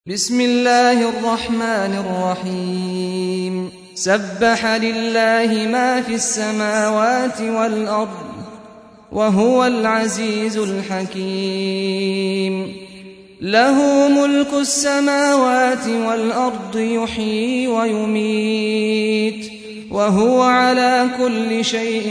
بسم الله الرحمن الرحيم سبح لله ما في السماوات والأرض وهو العزيز الحكيم له ملك السماوات والأرض يحيي ويميت وهو على كل شيء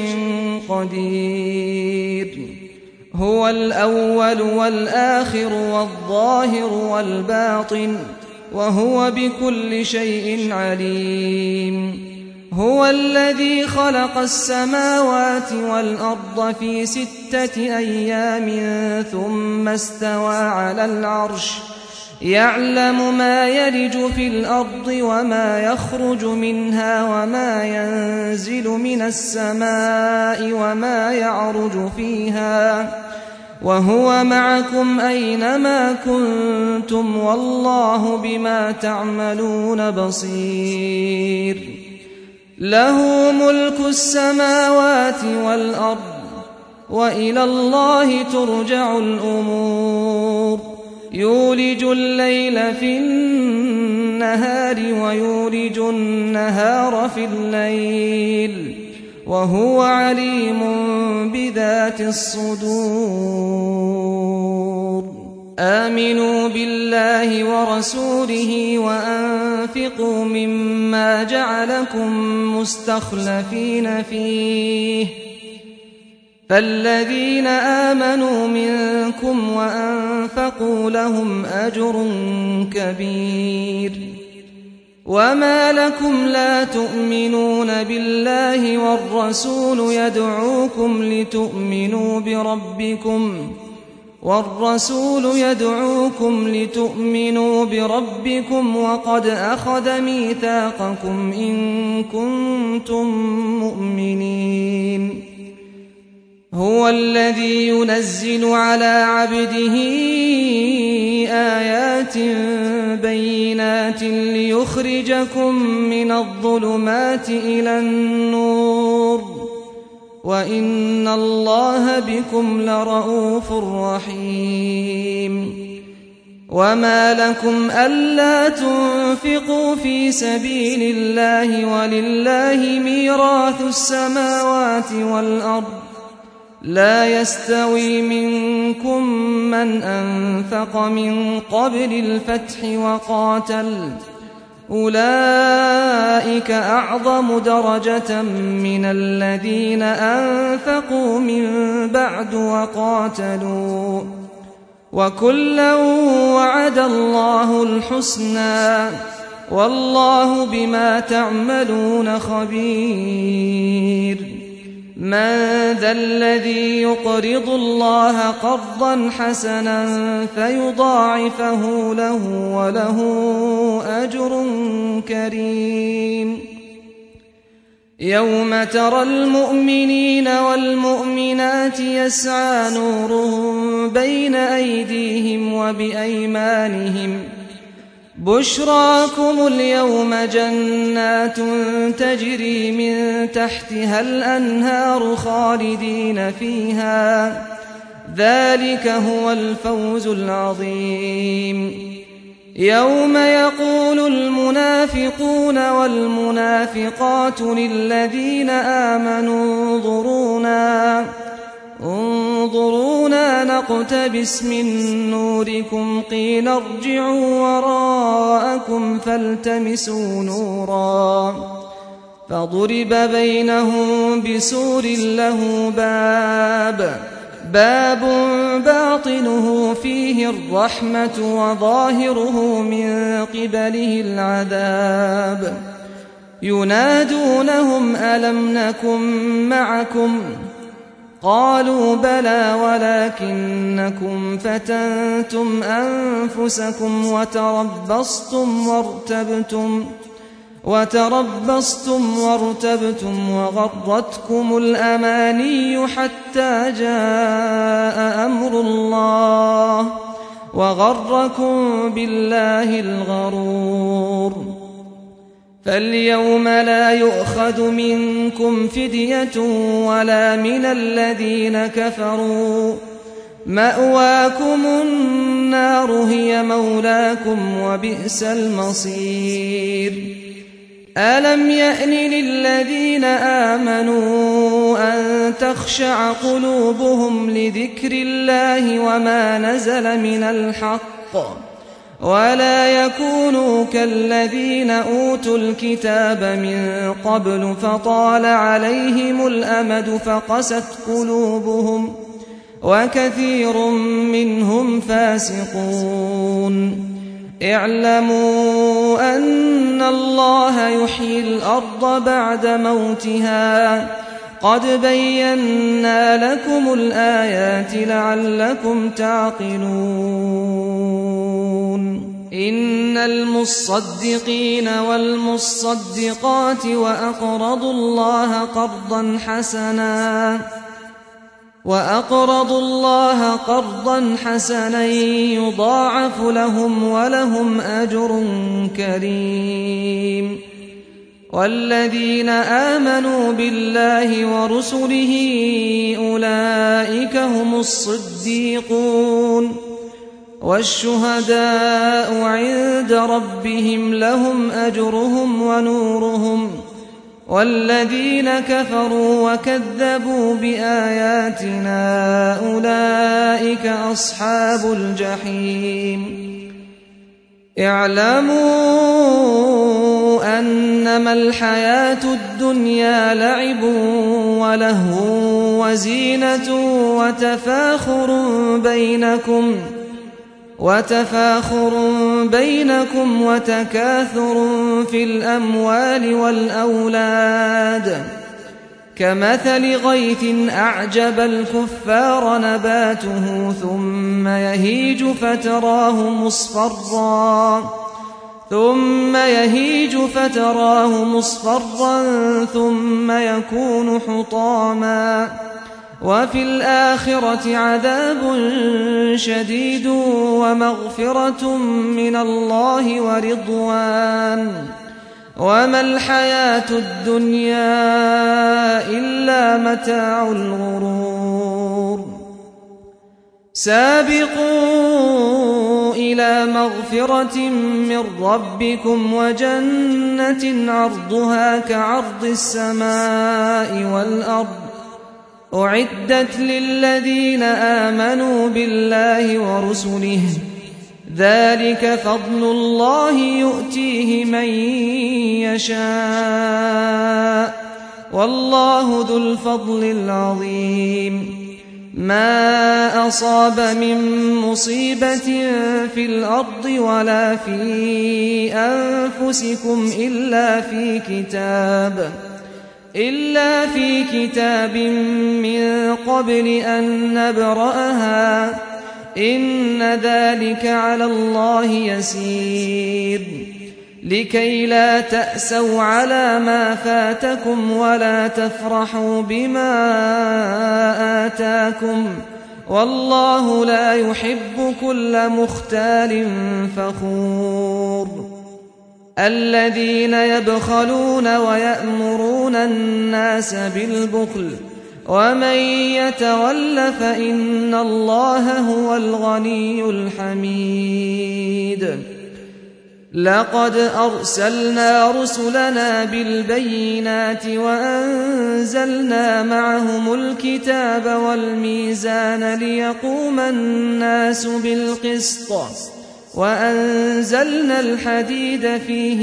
قدير هو الأول والآخر والظاهر والباطن وهو بكل شيء عليم هو الذي خلق السماوات والأرض في 6 أيام ثم استوى على العرش يعلم ما يلج في الأرض وما يخرج منها وما ينزل من السماء وما يعرج فيها وهو معكم أينما كنتم والله بما تعملون بصير له ملك السماوات والأرض وإلى الله ترجع الأمور يولج الليل في النهار ويولج النهار في الليل وهو عليم بذات الصدور آمنوا بالله ورسوله وأنفقوا مما جعلكم مستخلفين فيه فالذين آمنوا منكم وأنفقوا لهم أجر كبير وما لكم لا تؤمنون بالله والرسول يدعوكم لتؤمنوا بربكم وقد أخذ ميثاقكم إن كنتم مؤمنين هو الذي ينزل على عبده آيات بينات ليخرجكم من الظلمات إلى النور وإن الله بكم لرءوف رحيم وما لكم ألا تنفقوا في سبيل الله ولله ميراث السماوات والأرض لا يستوي منكم من أنفق من قبل الفتح وقاتل أولئك أعظم درجة من الذين أنفقوا من بعد وقاتلوا وكلا وعد الله الحسنى والله بما تعملون خبير من ذا الذي يقرض الله قرضا حسنا فيضاعفه له وله أجر كريم يوم ترى المؤمنين والمؤمنات يسعى نورهم بين أيديهم وبأيمانهم بشراكم اليوم جنات تجري من تحتها الأنهار خالدين فيها ذلك هو الفوز العظيم يوم يقول المنافقون والمنافقات للذين آمنوا انظرونا نقتبس من نوركم قيل ارجعوا وراءكم فالتمسوا نورا فضرب بينهم بسور له باب باطنه فيه الرحمة وظاهره من قبله العذاب ينادونهم ألم نكن معكم قالوا بلى ولكنكم فتنتم أنفسكم وتربصتم وارتبتم وغرتكم الأماني حتى جاء أمر الله وغركم بالله الغرور فاليوم لا يؤخذ منكم فدية ولا من الذين كفروا مأواكم النار هي مولاكم وبئس المصير ألم يأن للذين آمنوا أن تخشع قلوبهم لذكر الله وما نزل من الحق ولا يكونوا كالذين أوتوا الكتاب من قبل فطال عليهم الأمد فقست قلوبهم وكثير منهم فاسقون اعلموا أن الله يحيي الأرض بعد موتها قد بينا لكم الآيات لعلكم تعقلون إن المصدقين والمصدقات وأقرضوا الله قرضا حسنا يضاعف لهم ولهم أجر كريم والذين آمنوا بالله ورسله أولئك هم الصديقون والشهداء عند ربهم لهم أجرهم ونورهم والذين كفروا وكذبوا بآياتنا أولئك أصحاب الجحيم اعلموا أنما الحياة الدنيا لعب ولهو وزينة وتفاخر بينكم وتكاثر في الأموال والأولاد كمثل غيث أعجب الكفار نباته ثم يهيج فتراه مصفرا ثم يكون حطاما وفي الآخرة عذاب شديد ومغفرة من الله ورضوان وما الحياة الدنيا إلا متاع الغرور سابقوا إلى مغفرة من ربكم وجنة عرضها كعرض السماء والأرض أعدت للذين آمنوا بالله ورسله ذلك فضل الله يؤتيه من يشاء والله ذو الفضل العظيم ما أصاب من مصيبة في الأرض ولا في أنفسكم إلا في كتاب من قبل أن نبرأها إن ذلك على الله يسير لكي لا تأسوا على ما فاتكم ولا تفرحوا بما آتاكم والله لا يحب كل مختال فخور الذين يبخلون ويأمرون الناس بالبخل ومن يتول فإن الله هو الغني الحميد لقد أرسلنا رسلنا بالبينات وأنزلنا معهم الكتاب والميزان ليقوم الناس بالقسط وأنزلنا الحديد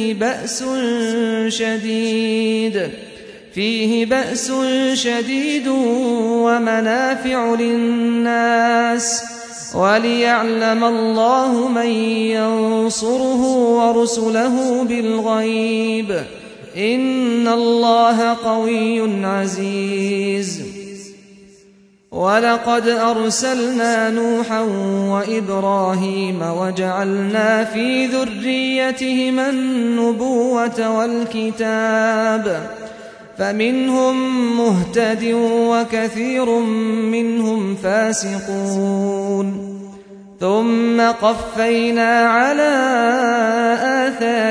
فيه بأس شديد ومنافع للناس وليعلم الله من ينصره ورسله بالغيب إن الله قوي عزيز ولقد أرسلنا نوحا وإبراهيم وجعلنا في ذريتهما النبوة والكتاب فمنهم مهتد وكثير منهم فاسقون ثم قفينا على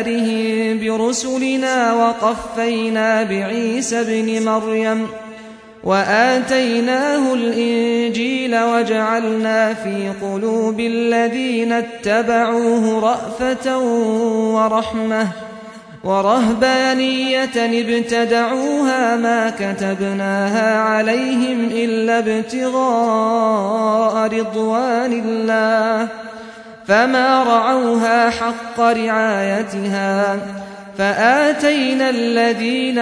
آثارهم برسلنا وقفينا بعيسى ابن مريم وآتيناه الإنجيل وجعلنا في قلوب الذين اتبعوه رأفة ورحمة ورهبانية ابتدعوها ما كتبناها عليهم إلا ابتغاء رضوان الله فما رعوها حق رعايتها فآتينا الذين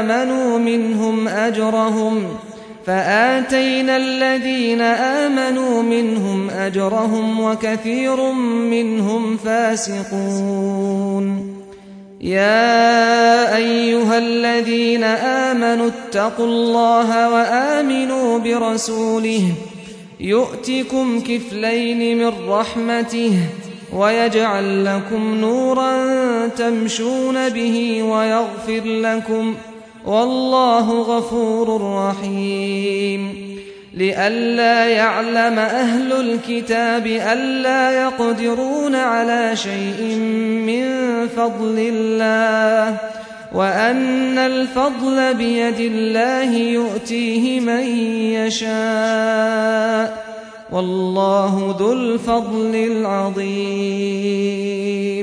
آمنوا منهم أجرهم وكثير منهم فاسقون. يا أيها الذين آمنوا اتقوا الله وآمنوا برسوله يؤتكم كفلين من رحمته ويجعل لكم نورا تمشون به ويغفر لكم والله غفور رحيم. لئلا يعلم أهل الكتاب ألا يقدرون على شيء من فضل الله وأن الفضل بيد الله يؤتيه من يشاء والله ذو الفضل العظيم.